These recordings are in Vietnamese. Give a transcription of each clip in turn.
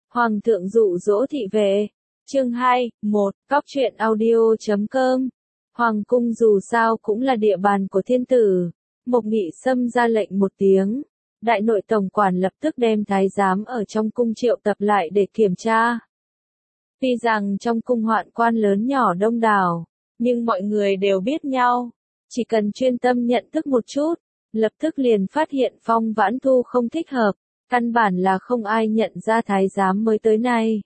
Hoàng thượng dụ dỗ thị vệ. Chương 2, 1, Cóc truyện audio.com. Hoàng cung dù sao cũng là địa bàn của thiên tử. Mộc Nghị Sâm ra lệnh một tiếng. Đại nội tổng quản lập tức đem thái giám ở trong cung triệu tập lại để kiểm tra. Tuy rằng trong cung hoạn quan lớn nhỏ đông đảo, nhưng mọi người đều biết nhau. Chỉ cần chuyên tâm nhận thức một chút, lập tức liền phát hiện Phong Vãn Thu không thích hợp. Căn bản là không ai nhận ra thái giám mới tới này.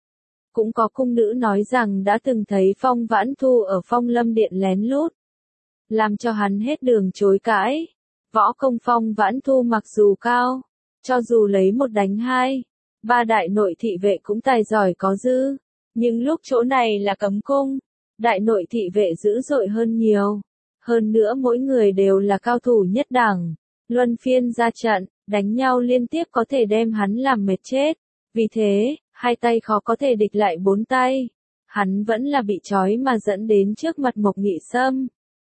Cũng có cung nữ nói rằng đã từng thấy Phong Vãn Thu ở Phong Lâm Điện lén lút, làm cho hắn hết đường chối cãi. Võ công Phong Vãn Thu mặc dù cao, cho dù lấy một đánh hai, ba đại nội thị vệ cũng tài giỏi có dư, nhưng lúc chỗ này là cấm cung, đại nội thị vệ dữ dội hơn nhiều. Hơn nữa mỗi người đều là cao thủ nhất đẳng, luân phiên ra trận, đánh nhau liên tiếp có thể đem hắn làm mệt chết. Vì thế, hai tay khó có thể địch lại bốn tay. Hắn vẫn là bị trói mà dẫn đến trước mặt Mộc Nghị Sâm.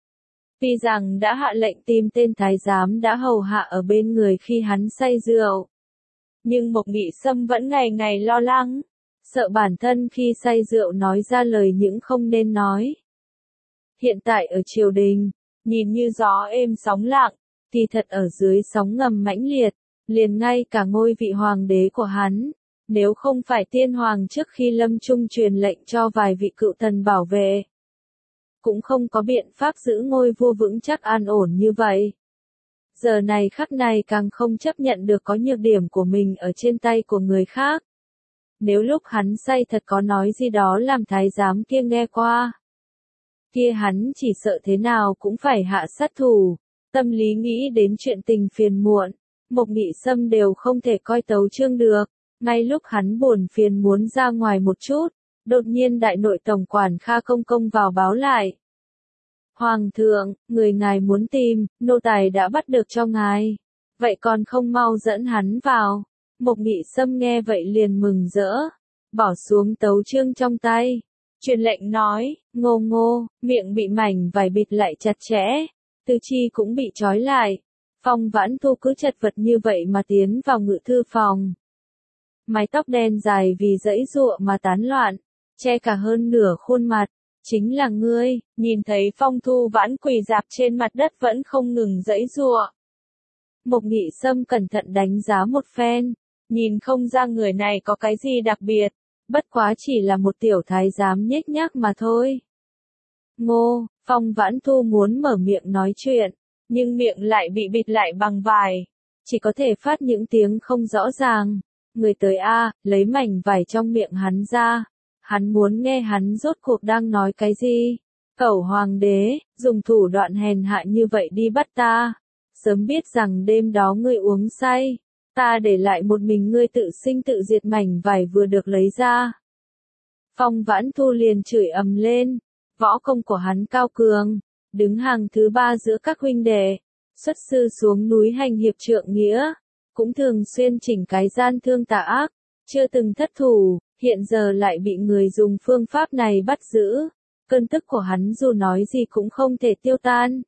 Tuy rằng đã hạ lệnh tìm tên thái giám đã hầu hạ ở bên người khi hắn say rượu, nhưng Mộc Nghị Sâm vẫn ngày ngày lo lắng, sợ bản thân khi say rượu nói ra lời những không nên nói. Hiện tại ở triều đình, nhìn như gió êm sóng lặng, thì thật ở dưới sóng ngầm mãnh liệt, liền ngay cả ngôi vị hoàng đế của hắn, nếu không phải tiên hoàng trước khi lâm chung truyền lệnh cho vài vị cựu thần bảo vệ, cũng không có biện pháp giữ ngôi vua vững chắc an ổn như vậy. Giờ này khắc này càng không chấp nhận được có nhược điểm của mình ở trên tay của người khác. Nếu lúc hắn say thật có nói gì đó làm thái giám kia nghe qua, kia hắn chỉ sợ thế nào cũng phải hạ sát thủ. Tâm lý nghĩ đến chuyện tình phiền muộn, Mộc Nghị Sâm đều không thể coi tấu chương được. Ngay lúc hắn buồn phiền muốn ra ngoài một chút, đột nhiên đại nội tổng quản Kha Công Công vào báo lại. Hoàng thượng, người ngài muốn tìm, nô tài đã bắt được cho ngài. Vậy còn không mau dẫn hắn vào. Mộc Nghị Sâm nghe vậy liền mừng rỡ, bỏ xuống tấu chương trong tay. Truyền lệnh nói, Ngô Ngô, miệng bị mảnh vải bịt lại chặt chẽ, tứ chi cũng bị trói lại. Phong Vãn Thu cứ chật vật như vậy mà tiến vào ngự thư phòng. Mái tóc đen dài vì dãy giụa mà tán loạn, che cả hơn nửa khuôn mặt. Chính là ngươi. Nhìn thấy Phong Thu Vãn quỳ rạp trên mặt đất vẫn không ngừng dãy giụa. Mộc Nghị Sâm cẩn thận đánh giá một phen, nhìn không ra người này có cái gì đặc biệt, bất quá chỉ là một tiểu thái giám nhếch nhác mà thôi. Ngô, Phong Vãn Thu muốn mở miệng nói chuyện, nhưng miệng lại bị bịt lại bằng vải, chỉ có thể phát những tiếng không rõ ràng. Người tới a, lấy mảnh vải trong miệng hắn ra. Hắn muốn nghe hắn rốt cuộc đang nói cái gì. Cẩu hoàng đế, dùng thủ đoạn hèn hạ như vậy đi bắt ta. Sớm biết rằng đêm đó ngươi uống say, ta để lại một mình ngươi tự sinh tự diệt. Mảnh vải vừa được lấy ra, Phong Vãn Thu liền chửi ầm lên. Võ công của hắn cao cường, đứng hàng thứ 3 giữa các huynh đệ, xuất sư xuống núi hành hiệp trượng nghĩa, cũng thường xuyên chỉnh cái gian thương tà ác, chưa từng thất thủ, hiện giờ lại bị người dùng phương pháp này bắt giữ. Cơn tức của hắn dù nói gì cũng không thể tiêu tan.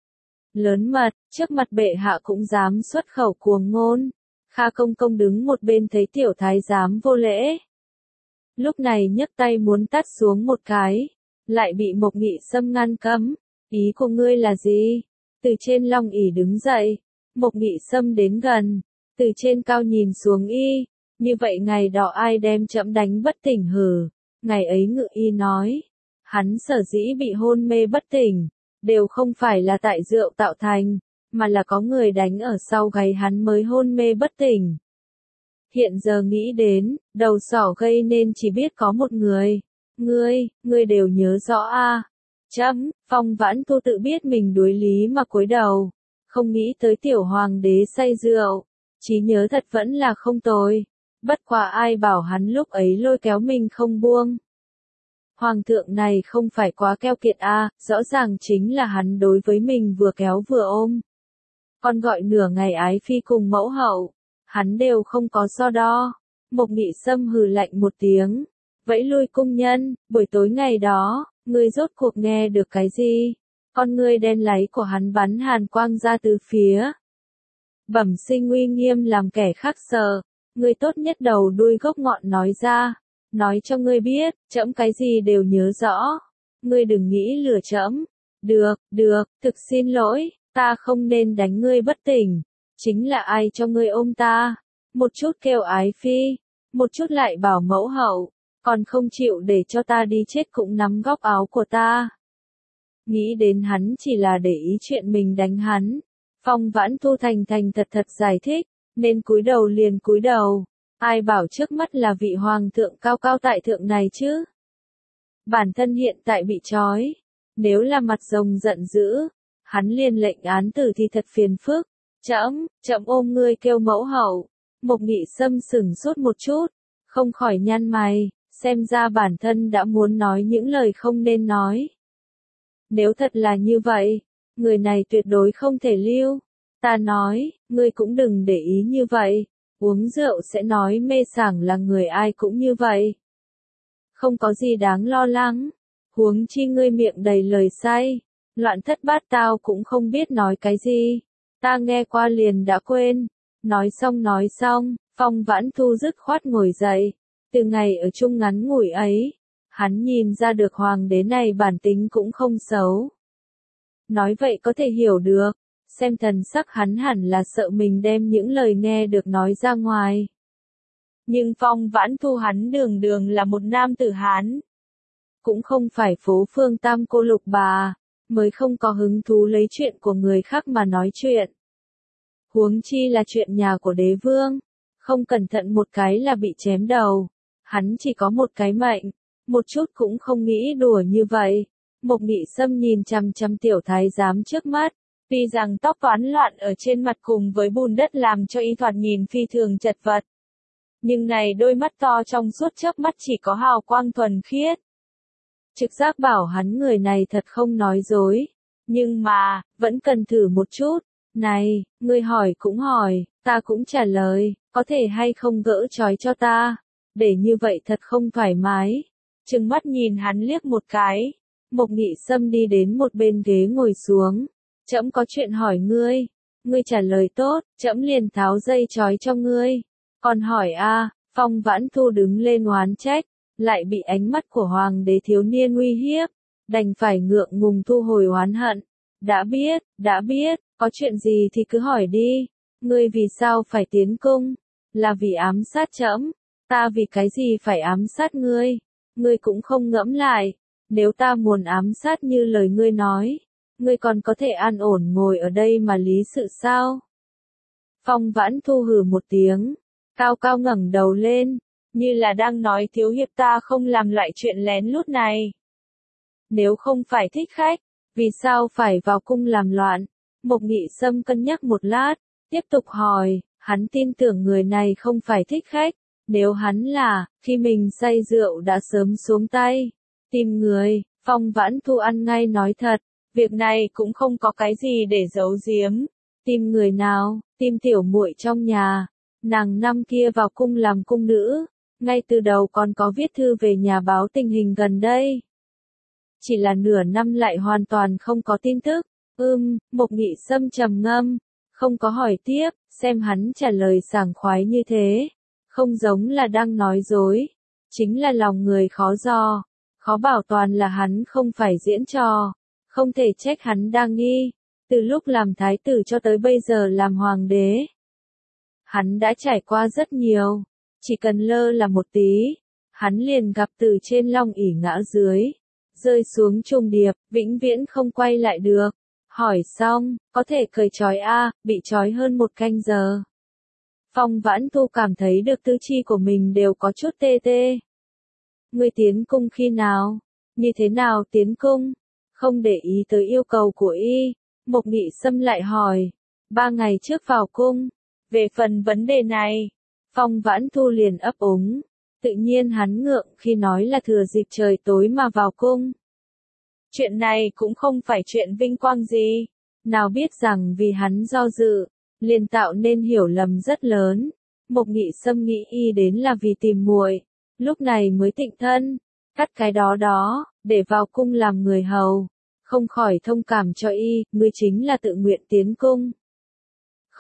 Lớn mật, trước mặt bệ hạ cũng dám xuất khẩu cuồng ngôn. Kha Công Công đứng một bên thấy tiểu thái giám vô lễ, lúc này nhấc tay muốn tát xuống một cái, lại bị Mộc Nghị Sâm ngăn cấm. Ý của ngươi là gì? Từ trên long ỷ đứng dậy, Mộc Nghị Sâm đến gần, từ trên cao nhìn xuống y. Như vậy ngày đó ai đem trẫm đánh bất tỉnh hử? Ngày ấy Ngự Y nói, hắn sở dĩ bị hôn mê bất tỉnh, đều không phải là tại rượu tạo thành, mà là có người đánh ở sau gáy hắn mới hôn mê bất tỉnh. Hiện giờ nghĩ đến, đầu sỏ gây nên chỉ biết có một người. Ngươi đều nhớ rõ a? Trẫm, Phong Vãn Thu tự biết mình đối lý mà cúi đầu, không nghĩ tới tiểu hoàng đế say rượu, trí nhớ thật vẫn là không tồi. Bất quá ai bảo hắn lúc ấy lôi kéo mình không buông. Hoàng thượng này không phải quá keo kiệt a, rõ ràng chính là hắn đối với mình vừa kéo vừa ôm. Còn gọi nửa ngày ái phi cùng mẫu hậu, hắn đều không có so đo. Mộc Nghị Sâm hừ lạnh một tiếng, vẫy lui cung nhân. Buổi tối ngày đó, ngươi rốt cuộc nghe được cái gì? Con ngươi đen láy của hắn bắn hàn quang ra từ phía. Bẩm sinh uy nghiêm làm kẻ khác sợ. ngươi tốt nhất đầu đuôi gốc ngọn nói ra, nói cho ngươi biết, trẫm cái gì đều nhớ rõ, ngươi đừng nghĩ lừa trẫm. Được, thực xin lỗi, ta không nên đánh ngươi bất tỉnh, chính là ai cho ngươi ôm ta, một chút kêu ái phi, một chút lại bảo mẫu hậu, còn không chịu để cho ta đi chết cũng nắm góc áo của ta. Nghĩ đến hắn chỉ là để ý chuyện mình đánh hắn, Phong Vãn Thu thành thành thật thật giải thích, nên cúi đầu liền cúi đầu, ai bảo trước mắt là vị hoàng thượng cao cao tại thượng này chứ. Bản thân hiện tại bị trói, nếu là mặt rồng giận dữ, hắn liền lệnh án tử thì thật phiền phức. Trẫm ôm ngươi kêu mẫu hậu. Mộc Nghị Sâm sửng sốt một chút, không khỏi nhăn mày, xem ra bản thân đã muốn nói những lời không nên nói. Nếu thật là như vậy, người này tuyệt đối không thể lưu. Ta nói, ngươi cũng đừng để ý như vậy, uống rượu sẽ nói mê sảng là người ai cũng như vậy. Không có gì đáng lo lắng, huống chi ngươi miệng đầy lời say, loạn thất bát tao cũng không biết nói cái gì. Ta nghe qua liền đã quên. Nói xong, Phong Vãn Thu dứt khoát ngồi dậy. Từ ngày ở chung ngắn ngủi ấy, hắn nhìn ra được hoàng đế này bản tính cũng không xấu. Nói vậy có thể hiểu được, xem thần sắc hắn hẳn là sợ mình đem những lời nghe được nói ra ngoài. Nhưng Phong Vãn Thu hắn đường đường là một nam tử Hán. Cũng không phải phố phương tam cô lục bà, mới không có hứng thú lấy chuyện của người khác mà nói chuyện. Huống chi là chuyện nhà của đế vương, không cẩn thận một cái là bị chém đầu. Hắn chỉ có một cái mệnh, một chút cũng không nghĩ đùa như vậy. Mộc Nghị Sâm nhìn chằm chằm tiểu thái giám trước mắt, tuy rằng tóc toán loạn ở trên mặt cùng với bùn đất làm cho y thoạt nhìn phi thường chật vật. Nhưng này đôi mắt to trong suốt chớp mắt chỉ có hào quang thuần khiết. Trực giác bảo hắn người này thật không nói dối, nhưng mà, vẫn cần thử một chút. Này, ngươi hỏi cũng hỏi, ta cũng trả lời, có thể hay không gỡ trói cho ta, để như vậy thật không thoải mái. Trừng mắt nhìn hắn liếc một cái, Mộc Nghị Sâm đi đến một bên ghế ngồi xuống. Trẫm có chuyện hỏi ngươi, ngươi trả lời tốt, trẫm liền tháo dây trói cho ngươi. Còn hỏi a, Phong Vãn Thu đứng lên oán trách, lại bị ánh mắt của hoàng đế thiếu niên uy hiếp, đành phải ngượng ngùng thu hồi oán hận. Đã biết, có chuyện gì thì cứ hỏi đi. Ngươi vì sao phải tiến cung? Là vì ám sát trẫm. Ta vì cái gì phải ám sát ngươi? Ngươi cũng không ngẫm lại. Nếu ta muốn ám sát như lời ngươi nói, ngươi còn có thể an ổn ngồi ở đây mà lý sự sao? Phong Vãn Thu hừ một tiếng, cao cao ngẩng đầu lên, như là đang nói thiếu hiệp ta không làm loại chuyện lén lút này. Nếu không phải thích khách, vì sao phải vào cung làm loạn? Mộc Nghị Sâm cân nhắc một lát, tiếp tục hỏi, hắn tin tưởng người này không phải thích khách, nếu hắn là, khi mình say rượu đã sớm xuống tay. Tìm người, Phong Vãn Thu ăn ngay nói thật, việc này cũng không có cái gì để giấu giếm. Tìm người nào? Tìm tiểu muội trong nhà. Nàng năm kia vào cung làm cung nữ, ngay từ đầu còn có viết thư về nhà báo tình hình gần đây. Chỉ là nửa năm lại hoàn toàn không có tin tức. Mộc Nghị Sâm trầm ngâm, không có hỏi tiếp, xem hắn trả lời sảng khoái như thế, không giống là đang nói dối, chính là lòng người khó dò, khó bảo toàn là hắn không phải diễn trò, không thể trách hắn đang nghi, từ lúc làm thái tử cho tới bây giờ làm hoàng đế. Hắn đã trải qua rất nhiều, chỉ cần lơ là một tí, hắn liền gặp từ trên long ỷ ngã dưới, rơi xuống trùng điệp, vĩnh viễn không quay lại được. Hỏi xong, có thể cởi trói bị trói hơn 1 canh giờ. Phong Vãn Thu cảm thấy được tứ chi của mình đều có chút tê tê. Ngươi tiến cung khi nào? Như thế nào tiến cung? Không để ý tới yêu cầu của y, Mộc Nghị Sâm lại hỏi. 3 ngày trước vào cung. Về phần vấn đề này, Phong Vãn Thu liền ấp úng. Tự nhiên hắn ngượng khi nói là thừa dịp trời tối mà vào cung. Chuyện này cũng không phải chuyện vinh quang gì. Nào biết rằng vì hắn do dự, liền tạo nên hiểu lầm rất lớn. Mộc Nghị Sâm nghĩ y đến là vì tìm muội, lúc này mới tịnh thân, cắt cái đó, để vào cung làm người hầu. Không khỏi thông cảm cho y, ngươi chính là tự nguyện tiến cung.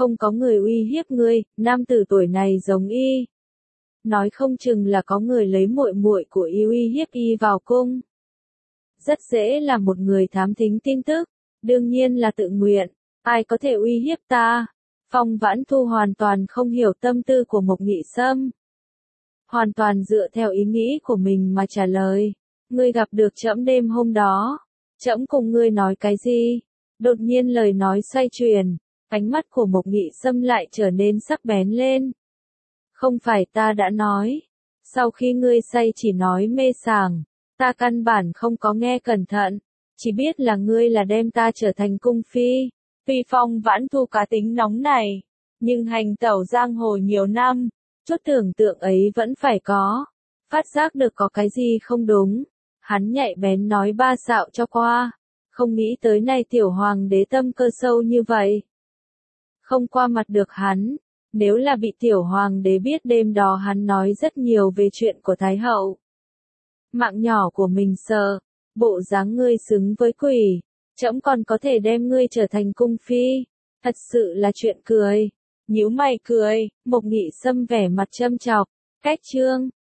không có người uy hiếp ngươi, nam tử tuổi này giống y. Nói không chừng là có người lấy muội muội của y uy hiếp y vào cung. Rất dễ là một người thám thính tin tức, đương nhiên là tự nguyện, ai có thể uy hiếp ta? Phong Vãn Thu hoàn toàn không hiểu tâm tư của Mộc Nghị Sâm. Hoàn toàn dựa theo ý nghĩ của mình mà trả lời. Ngươi gặp được trẫm đêm hôm đó. Trẫm cùng ngươi nói cái gì? Đột nhiên lời nói xoay chuyển, ánh mắt của Mộc Nghị Sâm lại trở nên sắc bén lên. Không phải ta đã nói. Sau khi ngươi say chỉ nói mê sảng, ta căn bản không có nghe cẩn thận. Chỉ biết là ngươi là đem ta trở thành cung phi. Tuy Phong Vãn Thu cá tính nóng này, nhưng hành tẩu giang hồ nhiều năm, chút tưởng tượng ấy vẫn phải có. Phát giác được có cái gì không đúng, hắn nhạy bén nói ba xạo cho qua. Không nghĩ tới này tiểu hoàng đế tâm cơ sâu như vậy. Không qua mặt được hắn, nếu là bị tiểu hoàng đế biết đêm đó hắn nói rất nhiều về chuyện của Thái hậu. Mạng nhỏ của mình sợ, bộ dáng ngươi xứng với quỷ. Trẫm còn có thể đem ngươi trở thành cung phi, thật sự là chuyện cười. Nhíu mày cười, Mộc Nghị Sâm vẻ mặt châm chọc, cách chương.